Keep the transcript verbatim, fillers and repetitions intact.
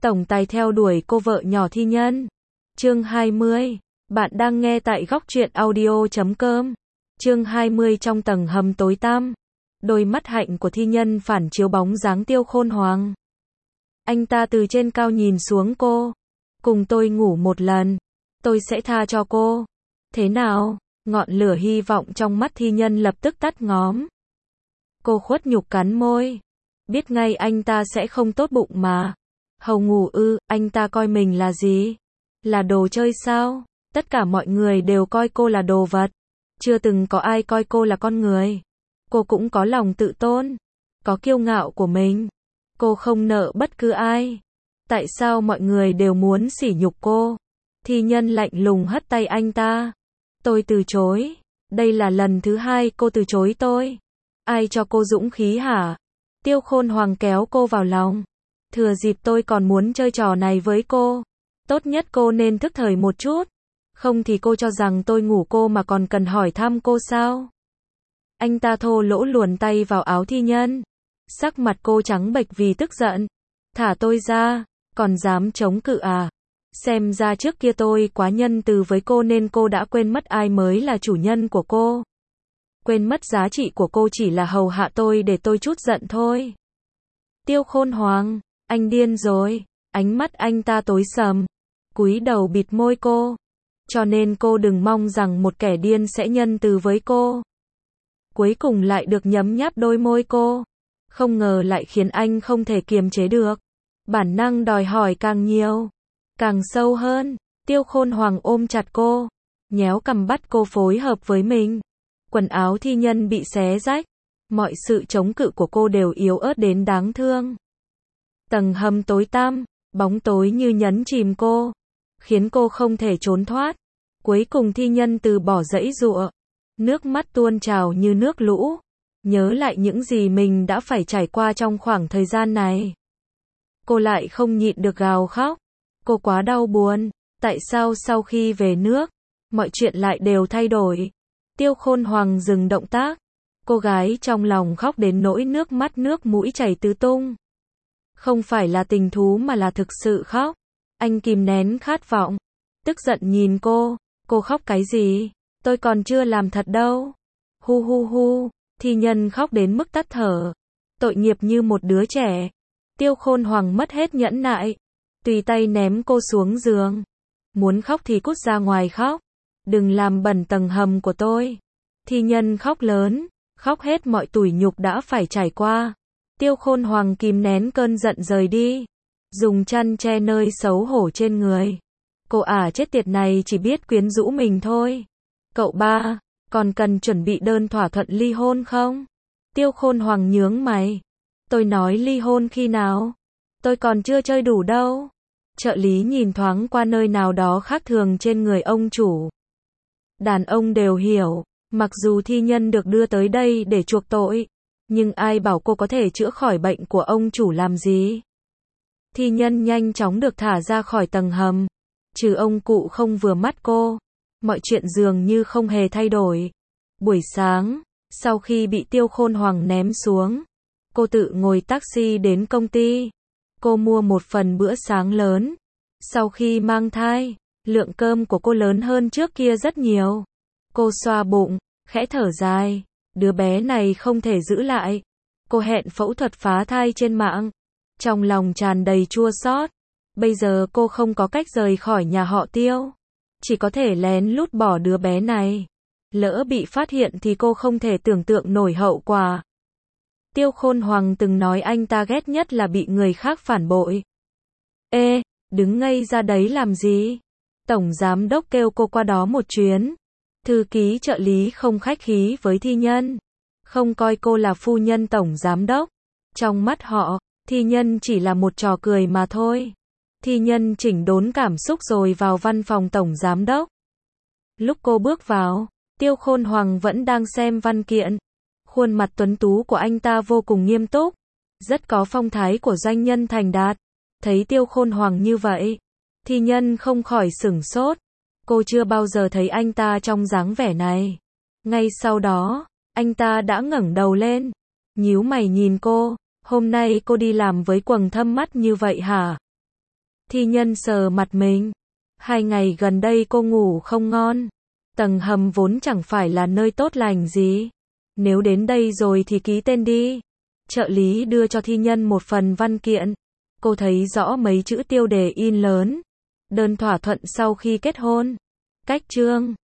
tổng tài theo đuổi cô vợ nhỏ thi nhân. Chương hai mươi. Bạn đang nghe tại góc truyện audio chấm com. Chương hai mươi. Trong tầng hầm tối tăm, đôi mắt hạnh của thi nhân phản chiếu bóng dáng Tiêu Khôn Hoàng. Anh ta từ trên cao nhìn xuống cô. Cùng tôi ngủ một lần, tôi sẽ tha cho cô. Thế nào? Ngọn lửa hy vọng trong mắt thi nhân lập tức tắt ngóm. Cô khuất nhục cắn môi. Biết ngay anh ta sẽ không tốt bụng mà. Hầu ngủ ư, anh ta coi mình là gì? Là đồ chơi sao? Tất cả mọi người đều coi cô là đồ vật. Chưa từng có ai coi cô là con người. Cô cũng có lòng tự tôn, có kiêu ngạo của mình. Cô không nợ bất cứ ai. Tại sao mọi người đều muốn sỉ nhục cô? Thi nhân lạnh lùng hất tay anh ta. Tôi từ chối. Đây là lần thứ hai cô từ chối tôi. Ai cho cô dũng khí hả? Tiêu Khôn Hoàng kéo cô vào lòng. Thừa dịp tôi còn muốn chơi trò này với cô, tốt nhất cô nên thức thời một chút. Không thì cô cho rằng tôi ngủ cô mà còn cần hỏi thăm cô sao? Anh ta thô lỗ luồn tay vào áo thi nhân. Sắc mặt cô trắng bệch vì tức giận. Thả tôi ra, còn dám chống cự à? Xem ra trước kia tôi quá nhân từ với cô nên cô đã quên mất ai mới là chủ nhân của cô. Quên mất giá trị của cô chỉ là hầu hạ tôi để tôi chút giận thôi. Tiêu Khôn Hoàng, anh điên rồi. Ánh mắt anh ta tối sầm, cúi đầu bịt môi cô. Cho nên cô đừng mong rằng một kẻ điên sẽ nhân từ với cô. Cuối cùng lại được nhấm nháp đôi môi cô. Không ngờ lại khiến anh không thể kiềm chế được. Bản năng đòi hỏi càng nhiều, càng sâu hơn. Tiêu Khôn Hoàng ôm chặt cô, nhéo cằm bắt cô phối hợp với mình. Quần áo thi nhân bị xé rách. Mọi sự chống cự của cô đều yếu ớt đến đáng thương. Tầng hầm tối tăm, bóng tối như nhấn chìm cô, khiến cô không thể trốn thoát. Cuối cùng thi nhân từ bỏ giãy giụa. Nước mắt tuôn trào như nước lũ. Nhớ lại những gì mình đã phải trải qua trong khoảng thời gian này. Cô lại không nhịn được gào khóc. Cô quá đau buồn. Tại sao sau khi về nước, mọi chuyện lại đều thay đổi? Tiêu Khôn Hoàng dừng động tác. Cô gái trong lòng khóc đến nỗi nước mắt nước mũi chảy tứ tung. Không phải là tình thú mà là thực sự khóc. Anh kìm nén khát vọng, tức giận nhìn cô. Cô khóc cái gì? Tôi còn chưa làm thật đâu. Hu hu hu. Thi nhân khóc đến mức tắt thở. Tội nghiệp như một đứa trẻ. Tiêu Khôn Hoàng mất hết nhẫn nại, tùy tay ném cô xuống giường. Muốn khóc thì cút ra ngoài khóc. Đừng làm bẩn tầng hầm của tôi. Thi nhân khóc lớn, khóc hết mọi tủi nhục đã phải trải qua. Tiêu Khôn Hoàng kìm nén cơn giận rời đi, dùng chăn che nơi xấu hổ trên người. Cô ả chết tiệt này chỉ biết quyến rũ mình thôi. Cậu ba, còn cần chuẩn bị đơn thỏa thuận ly hôn không? Tiêu Khôn Hoàng nhướng mày. Tôi nói ly hôn khi nào? Tôi còn chưa chơi đủ đâu. Trợ lý nhìn thoáng qua nơi nào đó khác thường trên người ông chủ. Đàn ông đều hiểu, mặc dù thi nhân được đưa tới đây để chuộc tội, nhưng ai bảo cô có thể chữa khỏi bệnh của ông chủ làm gì? Thi nhân nhanh chóng được thả ra khỏi tầng hầm. Trừ ông cụ không vừa mắt cô, mọi chuyện dường như không hề thay đổi. Buổi sáng, sau khi bị Tiêu Khôn Hoàng ném xuống, cô tự ngồi taxi đến công ty. Cô mua một phần bữa sáng lớn. Sau khi mang thai, lượng cơm của cô lớn hơn trước kia rất nhiều. Cô xoa bụng, khẽ thở dài. Đứa bé này không thể giữ lại. Cô hẹn phẫu thuật phá thai trên mạng. Trong lòng tràn đầy chua xót. Bây giờ cô không có cách rời khỏi nhà họ Tiêu. Chỉ có thể lén lút bỏ đứa bé này. Lỡ bị phát hiện thì cô không thể tưởng tượng nổi hậu quả. Tiêu Khôn Hoàng từng nói anh ta ghét nhất là bị người khác phản bội. Ê, đứng ngây ra đấy làm gì? Tổng giám đốc kêu cô qua đó một chuyến. Thư ký trợ lý không khách khí với thi nhân. Không coi cô là phu nhân tổng giám đốc. Trong mắt họ, thi nhân chỉ là một trò cười mà thôi. Thi nhân chỉnh đốn cảm xúc rồi vào văn phòng tổng giám đốc. Lúc cô bước vào, Tiêu Khôn Hoàng vẫn đang xem văn kiện. Khuôn mặt tuấn tú của anh ta vô cùng nghiêm túc, rất có phong thái của doanh nhân thành đạt. Thấy Tiêu Khôn Hoàng như vậy, thi nhân không khỏi sửng sốt. Cô chưa bao giờ thấy anh ta trong dáng vẻ này. Ngay sau đó, anh ta đã ngẩng đầu lên, nhíu mày nhìn cô. Hôm nay cô đi làm với quầng thâm mắt như vậy hả? Thi nhân sờ mặt mình. Hai ngày gần đây cô ngủ không ngon. Tầng hầm vốn chẳng phải là nơi tốt lành gì. Nếu đến đây rồi thì ký tên đi. Trợ lý đưa cho thi nhân một phần văn kiện. Cô thấy rõ mấy chữ tiêu đề in lớn. Đơn thỏa thuận sau khi kết hôn. Cách chương